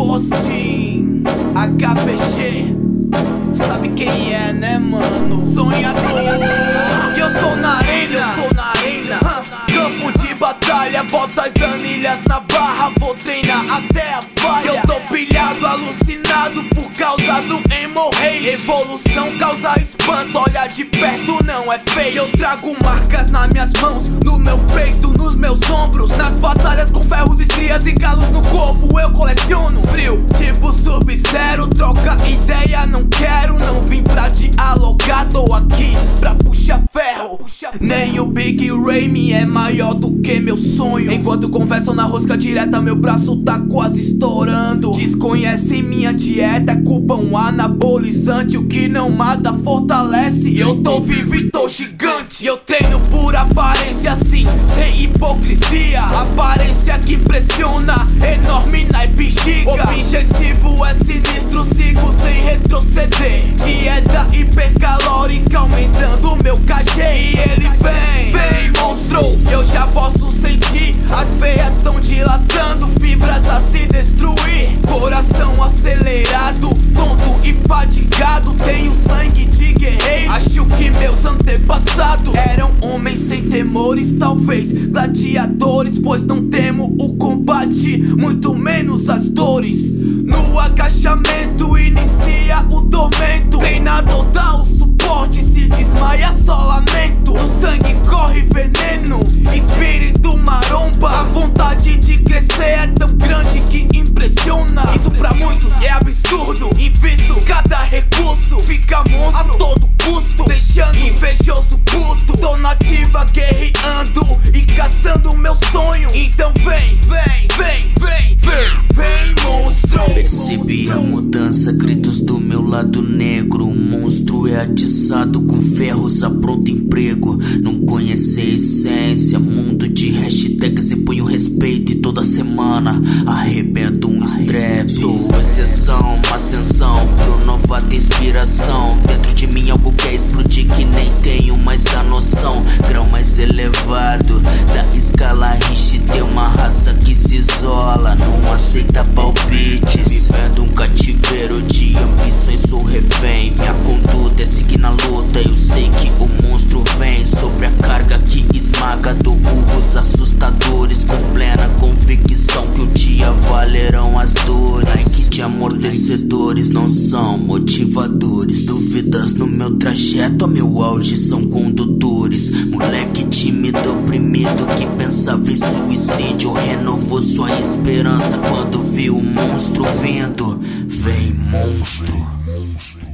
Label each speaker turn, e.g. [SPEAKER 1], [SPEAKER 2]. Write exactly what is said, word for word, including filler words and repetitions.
[SPEAKER 1] Postin, H P G, sabe quem é, né, mano? Sonhador. Que eu tô na arena, eu tô na arena. Campo de batalha, bota as anilhas na barra, vou treinar até a falha. Eu tô pilhado, alucinado por causa do hemorrhage. Evolução causa espanto, olha de perto não é feio. Eu trago marcas nas minhas mãos, no meu peito, nos meus ombros. Nas batalhas com ferros, estrias e calos no corpo eu coleciono. Frio, tipo Sub-Zero, troca ideia, não quero. Não vim pra dialogar, tô aqui pra puxar ferro. Nem o Big Ramy é maior do que meu sonho. Enquanto conversam na rosca direta, meu braço tá quase estourando. Desconhecem minha dieta, culpam anabolizante. O que não mata fortalece. Eu tô vivo e tô gigante. Eu treino por aparência assim, sem hipocrisia. Aparência que impressiona, enorme naipe giga. Objetivo é sinistro, sigo sem retroceder. Dieta hipercalórica aumentando meu K G. E ele vem, vem monstro. Eu já posso sentir, as veias tão dilatando, fibras a se destruir. Coração acelerado, tonto e fadigado. Tenho sangue de guerreiro, acho que meus antepassados eram homens sem temores, talvez gladiadores, pois não temo o combate, muito menos as dores. No agachamento inicia o tormento, treinador dá o suporte, se desmaia só lamento. No sangue corre veneno, espírito maromba. A vontade de crescer é tão grande que impressiona. Isso pra muitos é absurdo, invisto cada recurso, fica monstro a todo custo, deixando invejoso puto. Tô nativa guerreando e caçando meu sonho. Então vem, vem, vem, vem, vem, vem monstro.
[SPEAKER 2] Percebi a mudança, gritos do meu lado negro. O monstro é atiçado com ferros a pronto emprego. Não conhece a essência, mundo de hashtags, impunho respeito e toda semana arrebento um strap. Sou exceção, uma ascensão pro novata inspiração. Dentro de mim algo quer explodir que nem tenho mais a noção. Grão mais elevado da escala Richt, tem uma raça que se isola, não aceita palpites. Vivendo um cativeiro de ambições, sou refém. Minha conduta é seguir na luta, eu sei que o monstro vem sobre a carga que esmaga do urros assustadores, com plena convicção que um dia valerão as dores. Nike de amortecedores não são motivadores. Dúvidas no meu trajeto, a meu auge são condutores. Moleque tímido, oprimido, que pensava em suicídio, renovou sua esperança quando viu o monstro vindo. Vem monstro, monstro.